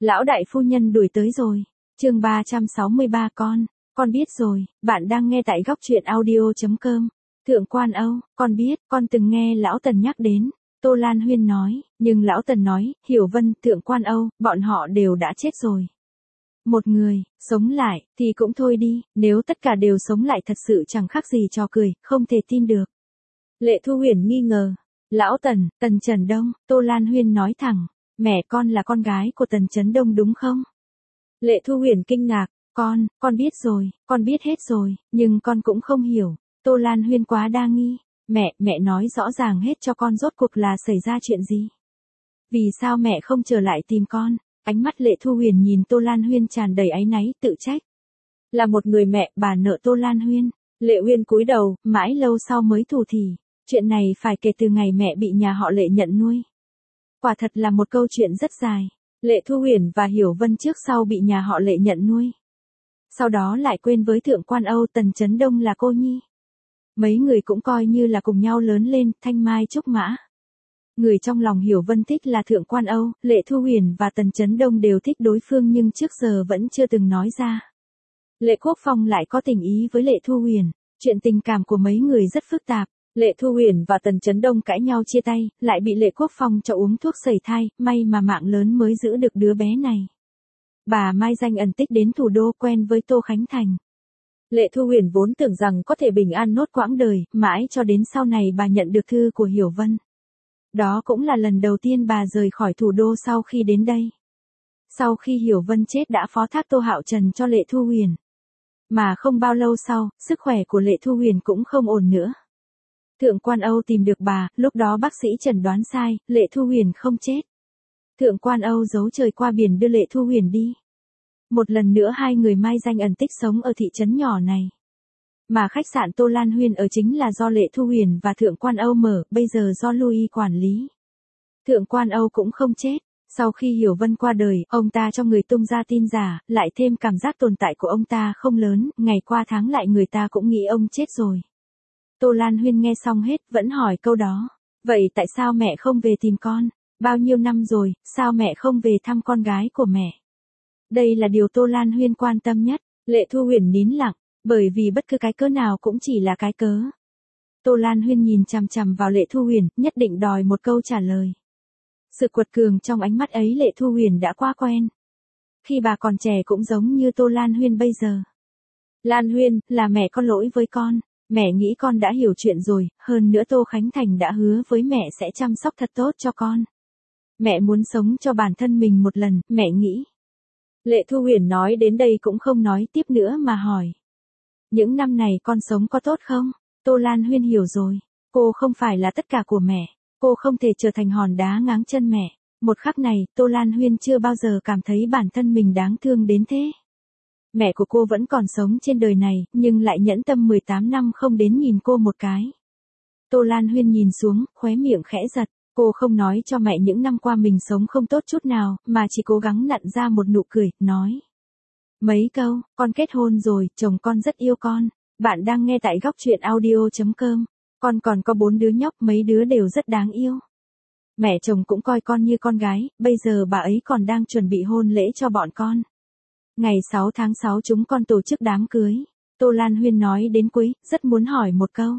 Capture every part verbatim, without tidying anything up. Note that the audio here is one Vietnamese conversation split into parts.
Lão đại phu nhân đuổi tới rồi. Chương ba trăm sáu mươi ba con, con biết rồi, bạn đang nghe tại góc truyện audio chấm com. Thượng quan Âu, con biết, con từng nghe lão Tần nhắc đến. Tô Lan Huyên nói, nhưng lão Tần nói, Hiểu Vân, Thượng quan Âu, bọn họ đều đã chết rồi. Một người, sống lại, thì cũng thôi đi, nếu tất cả đều sống lại thật sự chẳng khác gì trò cười, không thể tin được. Lệ Thu Huyền nghi ngờ, lão Tần, Tần Trấn Đông, Tô Lan Huyên nói thẳng, mẹ con là con gái của Tần Trấn Đông đúng không? Lệ Thu Huyền kinh ngạc, con, con biết rồi, con biết hết rồi, nhưng con cũng không hiểu. Tô Lan Huyên quá đa nghi, mẹ, mẹ nói rõ ràng hết cho con rốt cuộc là xảy ra chuyện gì? Vì sao mẹ không trở lại tìm con? Ánh mắt Lệ Thu Huyền nhìn Tô Lan Huyên tràn đầy áy náy, tự trách. Là một người mẹ, bà nợ Tô Lan Huyên. Lệ Huyên cúi đầu, mãi lâu sau mới thủ thỉ. Chuyện này phải kể từ ngày mẹ bị nhà họ Lệ nhận nuôi. Quả thật là một câu chuyện rất dài. Lệ Thu Huyền và Hiểu Vân trước sau bị nhà họ Lệ nhận nuôi. Sau đó lại quên với Thượng quan Âu, Tần Trấn Đông là cô nhi. Mấy người cũng coi như là cùng nhau lớn lên, thanh mai trúc mã. Người trong lòng Hiểu Vân thích là Thượng quan Âu, Lệ Thu Huyền và Tần Trấn Đông đều thích đối phương nhưng trước giờ vẫn chưa từng nói ra. Lệ Quốc Phong lại có tình ý với Lệ Thu Huyền, chuyện tình cảm của mấy người rất phức tạp. Lệ Thu Huyền và Tần Trấn Đông cãi nhau chia tay, lại bị Lệ Quốc Phong cho uống thuốc sẩy thai, may mà mạng lớn mới giữ được đứa bé này. Bà mai danh ẩn tích đến thủ đô quen với Tô Khánh Thành. Lệ Thu Huyền vốn tưởng rằng có thể bình an nốt quãng đời, mãi cho đến sau này bà nhận được thư của Hiểu Vân. Đó cũng là lần đầu tiên bà rời khỏi thủ đô sau khi đến đây. Sau khi Hiểu Vân chết đã phó thác Tô Hạo Trần cho Lệ Thu Huyền. Mà không bao lâu sau, sức khỏe của Lệ Thu Huyền cũng không ổn nữa. Thượng quan Âu tìm được bà, lúc đó bác sĩ chẩn đoán sai, Lệ Thu Huyền không chết. Thượng quan Âu giấu trời qua biển đưa Lệ Thu Huyền đi. Một lần nữa hai người mai danh ẩn tích sống ở thị trấn nhỏ này. Mà khách sạn Tô Lan Huyên ở chính là do Lệ Thu Huyền và Thượng quan Âu mở, bây giờ do Louis quản lý. Thượng quan Âu cũng không chết. Sau khi Hiểu Vân qua đời, ông ta cho người tung ra tin giả, lại thêm cảm giác tồn tại của ông ta không lớn, ngày qua tháng lại người ta cũng nghĩ ông chết rồi. Tô Lan Huyên nghe xong hết, vẫn hỏi câu đó. Vậy tại sao mẹ không về tìm con? Bao nhiêu năm rồi, sao mẹ không về thăm con gái của mẹ? Đây là điều Tô Lan Huyên quan tâm nhất. Lệ Thu Huyền nín lặng, bởi vì bất cứ cái cớ nào cũng chỉ là cái cớ. Tô Lan Huyên nhìn chằm chằm vào Lệ Thu Huyền, nhất định đòi một câu trả lời. Sự quật cường trong ánh mắt ấy Lệ Thu Huyền đã quá quen. Khi bà còn trẻ cũng giống như Tô Lan Huyên bây giờ. Lan Huyên, là mẹ có lỗi với con. Mẹ nghĩ con đã hiểu chuyện rồi, hơn nữa Tô Khánh Thành đã hứa với mẹ sẽ chăm sóc thật tốt cho con. Mẹ muốn sống cho bản thân mình một lần, mẹ nghĩ. Lệ Thu Huyền nói đến đây cũng không nói tiếp nữa mà hỏi. Những năm này con sống có tốt không? Tô Lan Huyên hiểu rồi. Cô không phải là tất cả của mẹ. Cô không thể trở thành hòn đá ngáng chân mẹ. Một khắc này, Tô Lan Huyên chưa bao giờ cảm thấy bản thân mình đáng thương đến thế. Mẹ của cô vẫn còn sống trên đời này, nhưng lại nhẫn tâm mười tám năm không đến nhìn cô một cái. Tô Lan Huyên nhìn xuống, khóe miệng khẽ giật. Cô không nói cho mẹ những năm qua mình sống không tốt chút nào, mà chỉ cố gắng nặn ra một nụ cười, nói. Mấy câu, con kết hôn rồi, chồng con rất yêu con. Bạn đang nghe tại góc truyện audio chấm com. Con còn có bốn đứa nhóc, mấy đứa đều rất đáng yêu. Mẹ chồng cũng coi con như con gái, bây giờ bà ấy còn đang chuẩn bị hôn lễ cho bọn con. Ngày sáu tháng sáu chúng con tổ chức đám cưới. Tô Lan Huyên nói đến cuối, rất muốn hỏi một câu.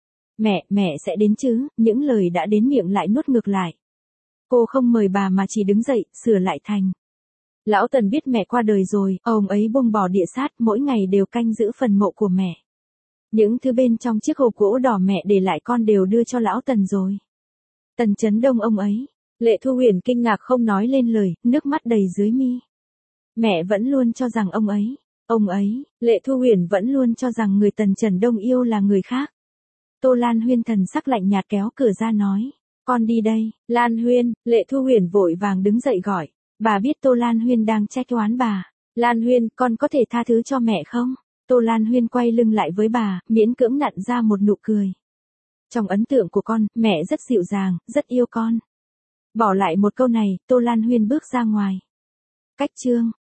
Mẹ, mẹ sẽ đến chứ, những lời đã đến miệng lại nuốt ngược lại. Cô không mời bà mà chỉ đứng dậy, sửa lại thành. Lão Tần biết mẹ qua đời rồi, ông ấy buông bỏ địa sát, mỗi ngày đều canh giữ phần mộ của mẹ. Những thứ bên trong chiếc hộp gỗ đỏ mẹ để lại con đều đưa cho Lão Tần rồi. Tần Trấn Đông ông ấy. Lệ Thu Huyền kinh ngạc không nói lên lời, nước mắt đầy dưới mi. Mẹ vẫn luôn cho rằng ông ấy, ông ấy, Lệ Thu Huyền vẫn luôn cho rằng người Tần Trấn Đông yêu là người khác. Tô Lan Huyên thần sắc lạnh nhạt kéo cửa ra nói, con đi đây. Lan Huyên, Lệ Thu Huyền vội vàng đứng dậy gọi, bà biết Tô Lan Huyên đang trách oán bà. Lan Huyên, con có thể tha thứ cho mẹ không? Tô Lan Huyên quay lưng lại với bà, miễn cưỡng nặn ra một nụ cười. Trong ấn tượng của con, mẹ rất dịu dàng, rất yêu con. Bỏ lại một câu này, Tô Lan Huyên bước ra ngoài. Cách chương.